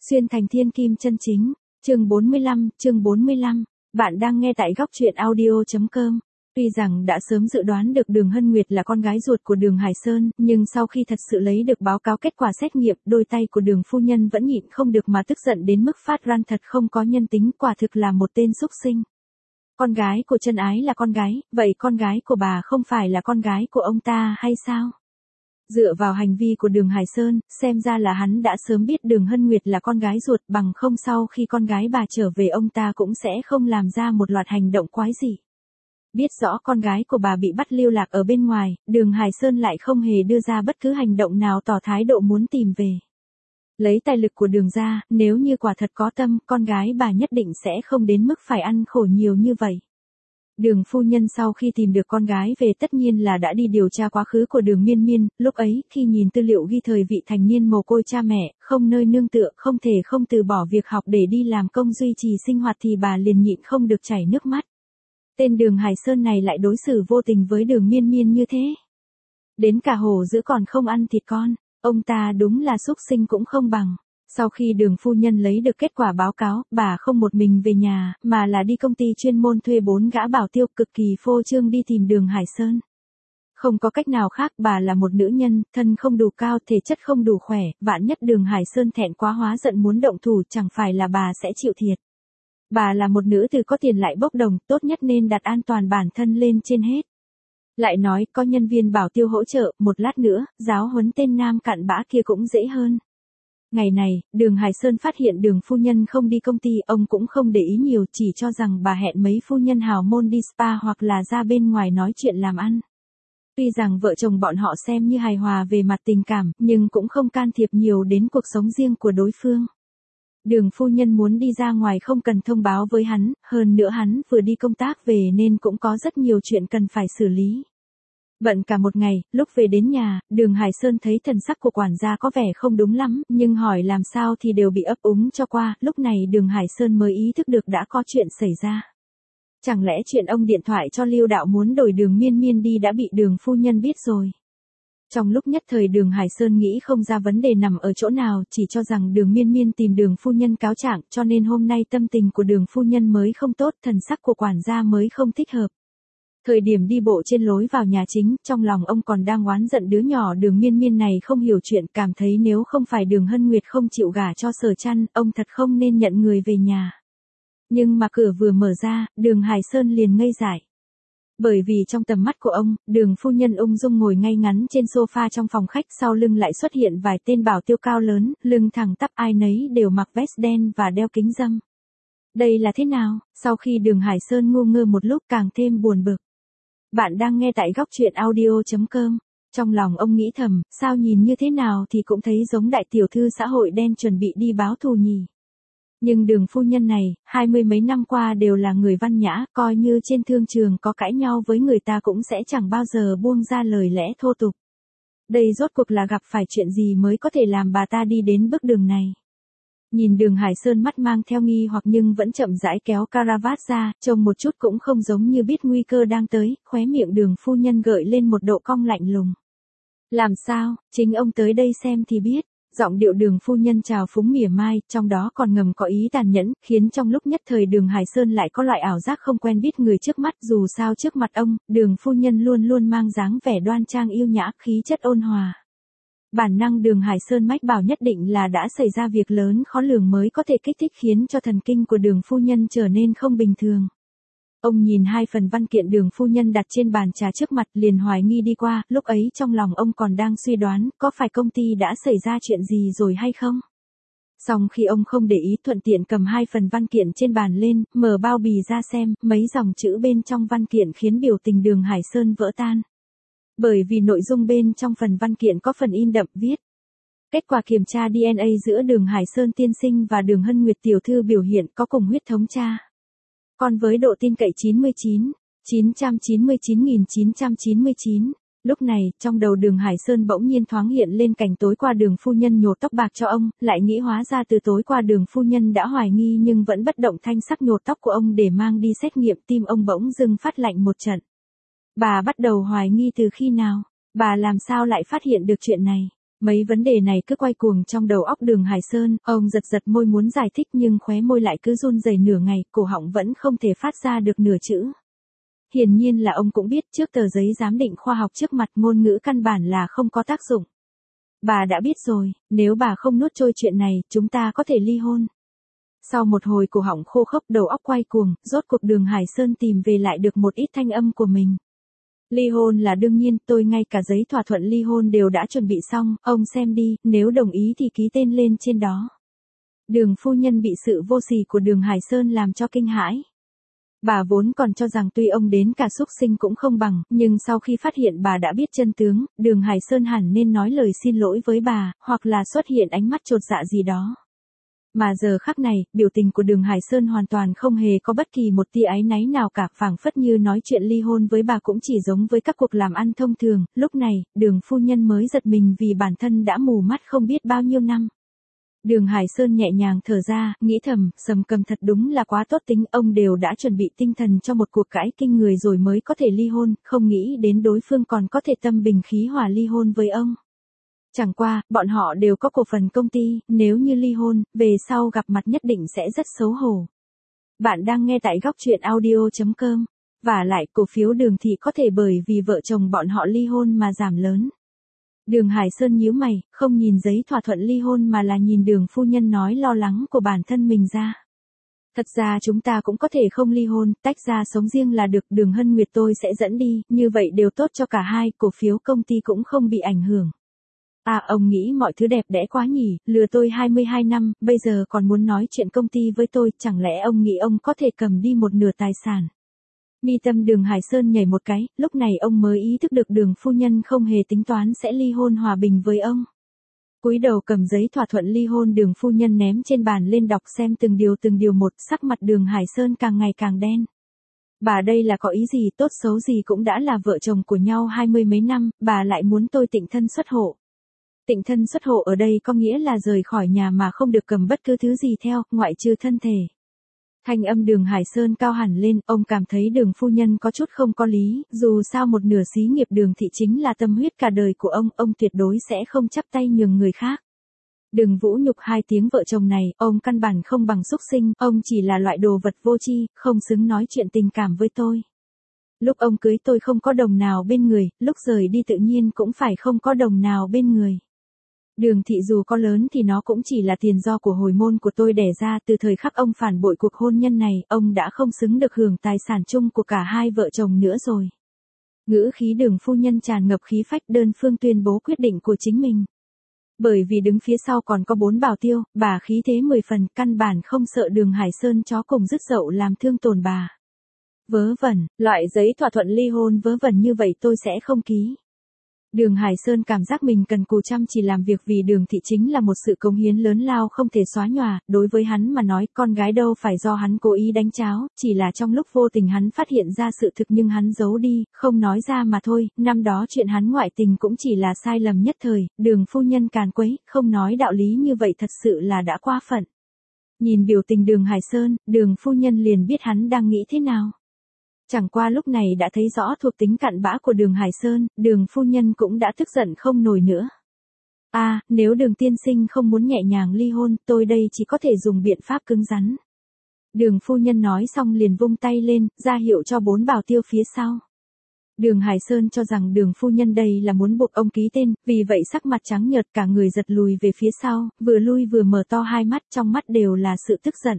Xuyên thành thiên kim chân chính, chương 45, bạn đang nghe tại góc truyện audio.com. Tuy rằng đã sớm dự đoán được Đường Hân Nguyệt là con gái ruột của Đường Hải Sơn, nhưng sau khi thật sự lấy được báo cáo kết quả xét nghiệm, đôi tay của Đường phu nhân vẫn nhịn không được mà tức giận đến mức phát ran, thật không có nhân tính, quả thực là một tên xúc sinh. Con gái của Chân Ái là con gái, vậy con gái của bà không phải là con gái của ông ta hay sao? Dựa vào hành vi của Đường Hải Sơn, xem ra là hắn đã sớm biết Đường Hân Nguyệt là con gái ruột, bằng không sau khi con gái bà trở về ông ta cũng sẽ không làm ra một loạt hành động quái dị. Biết rõ con gái của bà bị bắt lưu lạc ở bên ngoài, Đường Hải Sơn lại không hề đưa ra bất cứ hành động nào tỏ thái độ muốn tìm về. Lấy tài lực của Đường ra, nếu như quả thật có tâm, con gái bà nhất định sẽ không đến mức phải ăn khổ nhiều như vậy. Đường phu nhân sau khi tìm được con gái về tất nhiên là đã đi điều tra quá khứ của Đường Miên Miên, lúc ấy, khi nhìn tư liệu ghi thời vị thành niên mồ côi cha mẹ, không nơi nương tựa, không thể không từ bỏ việc học để đi làm công duy trì sinh hoạt thì bà liền nhịn không được chảy nước mắt. Tên Đường Hải Sơn này lại đối xử vô tình với Đường Miên Miên như thế. Đến cả hổ dữ còn không ăn thịt con, ông ta đúng là xúc sinh cũng không bằng. Sau khi Đường phu nhân lấy được kết quả báo cáo, bà không một mình về nhà, mà là đi công ty chuyên môn thuê 4 gã bảo tiêu cực kỳ phô trương đi tìm Đường Hải Sơn. Không có cách nào khác, bà là một nữ nhân, thân không đủ cao, thể chất không đủ khỏe, vạn nhất Đường Hải Sơn thẹn quá hóa giận muốn động thủ, chẳng phải là bà sẽ chịu thiệt. Bà là một nữ từ có tiền lại bốc đồng, tốt nhất nên đặt an toàn bản thân lên trên hết. Lại nói, có nhân viên bảo tiêu hỗ trợ, một lát nữa, giáo huấn tên nam cặn bã kia cũng dễ hơn. Ngày này, Đường Hải Sơn phát hiện Đường phu nhân không đi công ty, ông cũng không để ý nhiều, chỉ cho rằng bà hẹn mấy phu nhân hào môn đi spa hoặc là ra bên ngoài nói chuyện làm ăn. Tuy rằng vợ chồng bọn họ xem như hài hòa về mặt tình cảm, nhưng cũng không can thiệp nhiều đến cuộc sống riêng của đối phương. Đường phu nhân muốn đi ra ngoài không cần thông báo với hắn, hơn nữa hắn vừa đi công tác về nên cũng có rất nhiều chuyện cần phải xử lý. Bận cả một ngày, lúc về đến nhà, Đường Hải Sơn thấy thần sắc của quản gia có vẻ không đúng lắm, nhưng hỏi làm sao thì đều bị ấp úng cho qua, lúc này Đường Hải Sơn mới ý thức được đã có chuyện xảy ra. Chẳng lẽ chuyện ông điện thoại cho Lưu Đạo muốn đổi Đường Miên Miên đi đã bị Đường phu nhân biết rồi. Trong lúc nhất thời Đường Hải Sơn nghĩ không ra vấn đề nằm ở chỗ nào, chỉ cho rằng Đường Miên Miên tìm Đường phu nhân cáo trạng, cho nên hôm nay tâm tình của Đường phu nhân mới không tốt, thần sắc của quản gia mới không thích hợp. Thời điểm đi bộ trên lối vào nhà chính, trong lòng ông còn đang oán giận đứa nhỏ Đường Miên Miên này không hiểu chuyện, cảm thấy nếu không phải Đường Hân Nguyệt không chịu gả cho Sở Trăn, ông thật không nên nhận người về nhà. Nhưng mà cửa vừa mở ra, Đường Hải Sơn liền ngây dại. Bởi vì trong tầm mắt của ông, Đường phu nhân ung dung ngồi ngay ngắn trên sofa trong phòng khách, sau lưng lại xuất hiện vài tên bảo tiêu cao lớn, lưng thẳng tắp, ai nấy đều mặc vest đen và đeo kính râm. Đây là thế nào? Sau khi Đường Hải Sơn ngu ngơ một lúc càng thêm buồn bực. Bạn đang nghe tại góc truyện audio.com. Trong lòng ông nghĩ thầm, sao nhìn như thế nào thì cũng thấy giống đại tiểu thư xã hội đen chuẩn bị đi báo thù nhỉ. Nhưng Đường phu nhân này, 20 mấy năm qua đều là người văn nhã, coi như trên thương trường có cãi nhau với người ta cũng sẽ chẳng bao giờ buông ra lời lẽ thô tục. Đây rốt cuộc là gặp phải chuyện gì mới có thể làm bà ta đi đến bước đường này. Nhìn Đường Hải Sơn mắt mang theo nghi hoặc nhưng vẫn chậm rãi kéo caravat ra, trông một chút cũng không giống như biết nguy cơ đang tới, khóe miệng Đường phu nhân gợi lên một độ cong lạnh lùng. Làm sao, chính ông tới đây xem thì biết. Giọng điệu Đường phu nhân trào phúng mỉa mai, trong đó còn ngầm có ý tàn nhẫn, khiến trong lúc nhất thời Đường Hải Sơn lại có loại ảo giác không quen biết người trước mắt, dù sao trước mặt ông, Đường phu nhân luôn luôn mang dáng vẻ đoan trang yêu nhã, khí chất ôn hòa. Bản năng Đường Hải Sơn mách bảo nhất định là đã xảy ra việc lớn khó lường mới có thể kích thích khiến cho thần kinh của Đường phu nhân trở nên không bình thường. Ông nhìn 2 phần văn kiện Đường phu nhân đặt trên bàn trà trước mặt liền hoài nghi đi qua, lúc ấy trong lòng ông còn đang suy đoán có phải công ty đã xảy ra chuyện gì rồi hay không. Xong khi ông không để ý thuận tiện cầm 2 phần văn kiện trên bàn lên, mở bao bì ra xem, mấy dòng chữ bên trong văn kiện khiến biểu tình Đường Hải Sơn vỡ tan. Bởi vì nội dung bên trong phần văn kiện có phần in đậm viết. Kết quả kiểm tra DNA giữa Đường Hải Sơn tiên sinh và Đường Hân Nguyệt tiểu thư biểu hiện có cùng huyết thống cha. Còn với độ tin cậy 999.999. Lúc này, trong đầu Đường Hải Sơn bỗng nhiên thoáng hiện lên cảnh tối qua Đường phu nhân nhổ tóc bạc cho ông, lại nghĩ hóa ra từ tối qua Đường phu nhân đã hoài nghi nhưng vẫn bất động thanh sắc nhổ tóc của ông để mang đi xét nghiệm, tim ông bỗng dưng phát lạnh một trận. Bà bắt đầu hoài nghi từ khi nào? Bà làm sao lại phát hiện được chuyện này? Mấy vấn đề này cứ quay cuồng trong đầu óc Đường Hải Sơn, ông giật giật môi muốn giải thích nhưng khóe môi lại cứ run rẩy nửa ngày, cổ họng vẫn không thể phát ra được nửa chữ. Hiển nhiên là ông cũng biết trước tờ giấy giám định khoa học trước mặt ngôn ngữ căn bản là không có tác dụng. Bà đã biết rồi, nếu bà không nuốt trôi chuyện này, chúng ta có thể ly hôn. Sau một hồi cổ họng khô khốc đầu óc quay cuồng, rốt cuộc Đường Hải Sơn tìm về lại được một ít thanh âm của mình. Ly hôn là đương nhiên, tôi ngay cả giấy thỏa thuận ly hôn đều đã chuẩn bị xong, ông xem đi, nếu đồng ý thì ký tên lên trên đó. Đường phu nhân bị sự vô sỉ của Đường Hải Sơn làm cho kinh hãi. Bà vốn còn cho rằng tuy ông đến cả xúc sinh cũng không bằng, nhưng sau khi phát hiện bà đã biết chân tướng, Đường Hải Sơn hẳn nên nói lời xin lỗi với bà, hoặc là xuất hiện ánh mắt chột dạ gì đó. Mà giờ khắc này, biểu tình của Đường Hải Sơn hoàn toàn không hề có bất kỳ một tia áy náy nào cả, phảng phất như nói chuyện ly hôn với bà cũng chỉ giống với các cuộc làm ăn thông thường. Lúc này, Đường phu nhân mới giật mình vì bản thân đã mù mắt không biết bao nhiêu năm. Đường Hải Sơn nhẹ nhàng thở ra, nghĩ thầm, Sầm Cầm thật đúng là quá tốt tính, ông đều đã chuẩn bị tinh thần cho một cuộc cãi kinh người rồi mới có thể ly hôn, không nghĩ đến đối phương còn có thể tâm bình khí hòa ly hôn với ông. Chẳng qua, bọn họ đều có cổ phần công ty, nếu như ly hôn, về sau gặp mặt nhất định sẽ rất xấu hổ. Bạn đang nghe tại góc truyện audio.com. Và lại, cổ phiếu Đường thị có thể bởi vì vợ chồng bọn họ ly hôn mà giảm lớn. Đường Hải Sơn nhíu mày, không nhìn giấy thỏa thuận ly hôn mà là nhìn Đường phu nhân nói lo lắng của bản thân mình ra. Thật ra chúng ta cũng có thể không ly hôn, tách ra sống riêng là được, Đường Hân Nguyệt tôi sẽ dẫn đi, như vậy đều tốt cho cả hai, cổ phiếu công ty cũng không bị ảnh hưởng. À, ông nghĩ mọi thứ đẹp đẽ quá nhỉ, lừa tôi 22 năm, bây giờ còn muốn nói chuyện công ty với tôi, chẳng lẽ ông nghĩ ông có thể cầm đi một nửa tài sản. Mi tâm Đường Hải Sơn nhảy một cái, lúc này ông mới ý thức được Đường phu nhân không hề tính toán sẽ ly hôn hòa bình với ông. Cúi đầu cầm giấy thỏa thuận ly hôn Đường phu nhân ném trên bàn lên đọc xem từng điều một, sắc mặt Đường Hải Sơn càng ngày càng đen. Bà đây là có ý gì, tốt xấu gì cũng đã là vợ chồng của nhau 20 mấy năm, bà lại muốn tôi tịnh thân xuất hộ. Tịnh thân xuất hộ ở đây có nghĩa là rời khỏi nhà mà không được cầm bất cứ thứ gì theo, ngoại trừ thân thể. Thanh âm Đường Hải Sơn cao hẳn lên, ông cảm thấy Đường phu nhân có chút không có lý, dù sao một nửa xí nghiệp Đường thị chính là tâm huyết cả đời của ông tuyệt đối sẽ không chắp tay nhường người khác. Đừng vũ nhục hai tiếng vợ chồng này, ông căn bản không bằng xúc sinh, ông chỉ là loại đồ vật vô tri, không xứng nói chuyện tình cảm với tôi. Lúc ông cưới tôi không có đồng nào bên người, lúc rời đi tự nhiên cũng phải không có đồng nào bên người. Đường thị dù có lớn thì nó cũng chỉ là tiền do của hồi môn của tôi đẻ ra, từ thời khắc ông phản bội cuộc hôn nhân này, ông đã không xứng được hưởng tài sản chung của cả hai vợ chồng nữa rồi. Ngữ khí Đường phu nhân tràn ngập khí phách, đơn phương tuyên bố quyết định của chính mình. Bởi vì đứng phía sau còn có 4 bảo tiêu, bà khí thế 10 phần, căn bản không sợ Đường Hải Sơn chó cùng dứt dậu làm thương tổn bà. Vớ vẩn, loại giấy thỏa thuận ly hôn vớ vẩn như vậy tôi sẽ không ký. Đường Hải Sơn cảm giác mình cần cù chăm chỉ làm việc vì Đường thị chính là một sự cống hiến lớn lao không thể xóa nhòa, đối với hắn mà nói con gái đâu phải do hắn cố ý đánh cháo, chỉ là trong lúc vô tình hắn phát hiện ra sự thực nhưng hắn giấu đi, không nói ra mà thôi, năm đó chuyện hắn ngoại tình cũng chỉ là sai lầm nhất thời, Đường phu nhân càn quấy, không nói đạo lý như vậy thật sự là đã quá phận. Nhìn biểu tình Đường Hải Sơn, Đường phu nhân liền biết hắn đang nghĩ thế nào. Chẳng qua lúc này đã thấy rõ thuộc tính cặn bã của Đường Hải Sơn, Đường phu nhân cũng đã tức giận không nổi nữa. À, nếu Đường tiên sinh không muốn nhẹ nhàng ly hôn, tôi đây chỉ có thể dùng biện pháp cứng rắn. Đường phu nhân nói xong liền vung tay lên, ra hiệu cho 4 bảo tiêu phía sau. Đường Hải Sơn cho rằng Đường phu nhân đây là muốn buộc ông ký tên, vì vậy sắc mặt trắng nhợt cả người giật lùi về phía sau, vừa lui vừa mở to hai mắt, trong mắt đều là sự tức giận.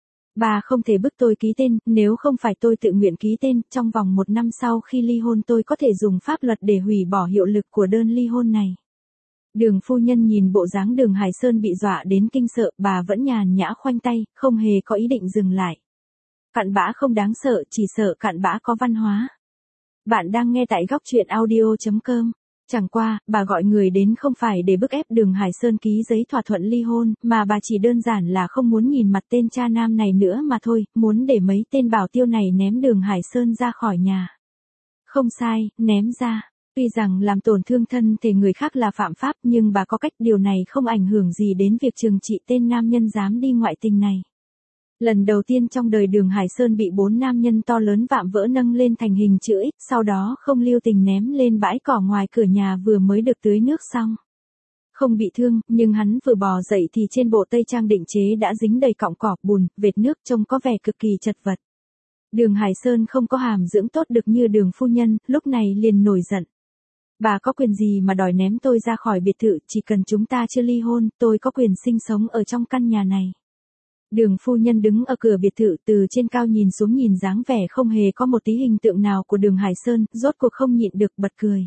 Bà không thể bức tôi ký tên, nếu không phải tôi tự nguyện ký tên, trong vòng 1 năm sau khi ly hôn tôi có thể dùng pháp luật để hủy bỏ hiệu lực của đơn ly hôn này. Đường phu nhân nhìn bộ dáng Đường Hải Sơn bị dọa đến kinh sợ, bà vẫn nhàn nhã khoanh tay, không hề có ý định dừng lại. Cặn bã không đáng sợ, chỉ sợ cặn bã có văn hóa. Bạn đang nghe tại góc truyện audio.com. Chẳng qua, bà gọi người đến không phải để bức ép Đường Hải Sơn ký giấy thỏa thuận ly hôn, mà bà chỉ đơn giản là không muốn nhìn mặt tên cha nam này nữa mà thôi, muốn để mấy tên bảo tiêu này ném Đường Hải Sơn ra khỏi nhà. Không sai, ném ra. Tuy rằng làm tổn thương thân thể người khác là phạm pháp nhưng bà có cách điều này không ảnh hưởng gì đến việc trừng trị tên nam nhân dám đi ngoại tình này. Lần đầu tiên trong đời Đường Hải Sơn bị 4 nam nhân to lớn vạm vỡ nâng lên thành hình chữ X, sau đó không lưu tình ném lên bãi cỏ ngoài cửa nhà vừa mới được tưới nước xong. không bị thương, nhưng hắn vừa bò dậy thì trên bộ tây trang định chế đã dính đầy cọng cỏ, bùn, vệt nước, trông có vẻ cực kỳ chật vật. Đường Hải Sơn không có hàm dưỡng tốt được như Đường phu nhân, lúc này liền nổi giận. Bà có quyền gì mà đòi ném tôi ra khỏi biệt thự, chỉ cần chúng ta chưa ly hôn, tôi có quyền sinh sống ở trong căn nhà này. Đường phu nhân đứng ở cửa biệt thự, từ trên cao nhìn xuống, nhìn dáng vẻ không hề có một tí hình tượng nào của Đường Hải Sơn, rốt cuộc không nhịn được bật cười.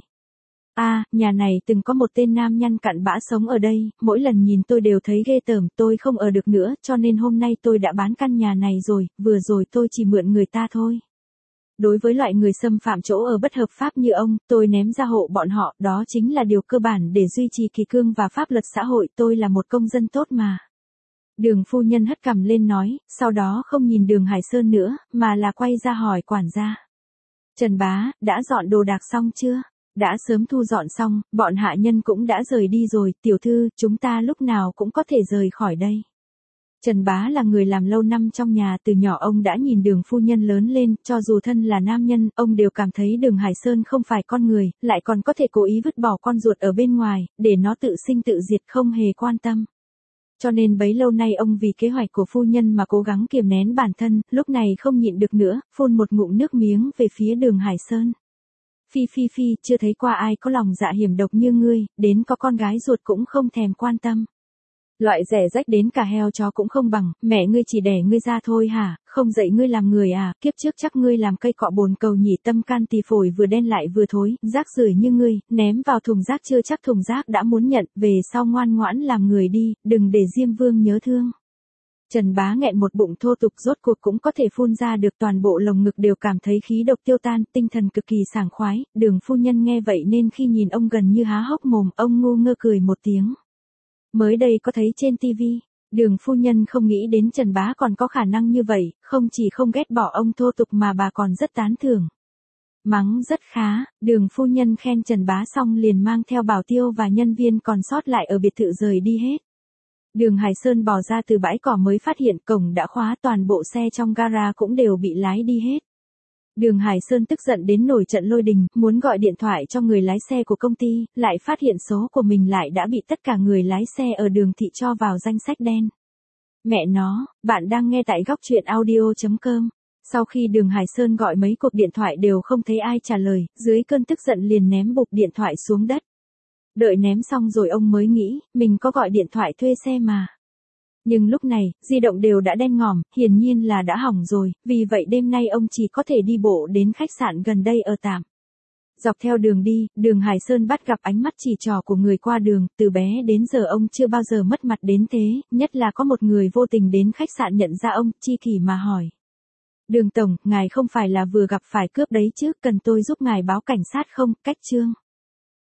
Nhà này từng có một tên nam nhân cặn bã sống ở đây, mỗi lần nhìn tôi đều thấy ghê tởm, tôi không ở được nữa, cho nên hôm nay tôi đã bán căn nhà này rồi, vừa rồi tôi chỉ mượn người ta thôi. Đối với loại người xâm phạm chỗ ở bất hợp pháp như ông, tôi ném ra hộ bọn họ, đó chính là điều cơ bản để duy trì kỷ cương và pháp luật xã hội, tôi là một công dân tốt mà. Đường phu nhân hất cằm lên nói, sau đó không nhìn Đường Hải Sơn nữa, mà là quay ra hỏi quản gia. Trần bá, đã dọn đồ đạc xong chưa? Đã sớm thu dọn xong, bọn hạ nhân cũng đã rời đi rồi, tiểu thư, chúng ta lúc nào cũng có thể rời khỏi đây. Trần bá là người làm lâu năm trong nhà, từ nhỏ ông đã nhìn Đường phu nhân lớn lên, cho dù thân là nam nhân, ông đều cảm thấy Đường Hải Sơn không phải con người, lại còn có thể cố ý vứt bỏ con ruột ở bên ngoài, để nó tự sinh tự diệt, không hề quan tâm. Cho nên bấy lâu nay ông vì kế hoạch của phu nhân mà cố gắng kiềm nén bản thân, lúc này không nhịn được nữa, phun một ngụm nước miếng về phía Đường Hải Sơn. Phi, chưa thấy qua ai có lòng dạ hiểm độc như ngươi, đến có con gái ruột cũng không thèm quan tâm. Loại rẻ rách đến cả heo chó cũng không bằng, mẹ ngươi chỉ đẻ ngươi ra thôi hả, không dạy ngươi làm người à, kiếp trước chắc ngươi làm cây cọ bồn cầu nhỉ, tâm can tỳ phổi vừa đen lại vừa thối, rác rưởi như ngươi, ném vào thùng rác chưa chắc thùng rác đã muốn nhận, về sau ngoan ngoãn làm người đi, đừng để Diêm Vương nhớ thương. Trần bá nghẹn một bụng thô tục, rốt cuộc cũng có thể phun ra được, toàn bộ lồng ngực đều cảm thấy khí độc tiêu tan, tinh thần cực kỳ sảng khoái. Đường phu nhân nghe vậy nên khi nhìn ông gần như há hốc mồm, ông ngu ngơ cười một tiếng. Mới đây có thấy trên tivi, Đường phu nhân không nghĩ đến Trần bá còn có khả năng như vậy, không chỉ không ghét bỏ ông thô tục mà bà còn rất tán thưởng. Mắng rất khá, Đường phu nhân khen Trần bá xong liền mang theo bảo tiêu và nhân viên còn sót lại ở biệt thự rời đi hết. Đường Hải Sơn bò ra từ bãi cỏ mới phát hiện cổng đã khóa, toàn bộ xe trong gara cũng đều bị lái đi hết. Đường Hải Sơn tức giận đến nổi trận lôi đình, muốn gọi điện thoại cho người lái xe của công ty, lại phát hiện số của mình lại đã bị tất cả người lái xe ở đường thị cho vào danh sách đen. Mẹ nó, bạn đang nghe tại góc truyện audio.com. Sau khi Đường Hải Sơn gọi mấy cuộc điện thoại đều không thấy ai trả lời, dưới cơn tức giận liền ném bụp điện thoại xuống đất. Đợi ném xong rồi ông mới nghĩ, mình có gọi điện thoại thuê xe mà. Nhưng lúc này, di động đều đã đen ngòm, hiển nhiên là đã hỏng rồi, vì vậy đêm nay ông chỉ có thể đi bộ đến khách sạn gần đây ở tạm. Dọc theo đường đi, Đường Hải Sơn bắt gặp ánh mắt chỉ trỏ của người qua đường, từ bé đến giờ ông chưa bao giờ mất mặt đến thế, nhất là có một người vô tình đến khách sạn nhận ra ông, chi kỷ mà hỏi. Đường tổng, ngài không phải là vừa gặp phải cướp đấy chứ, cần tôi giúp ngài báo cảnh sát không, cách trương.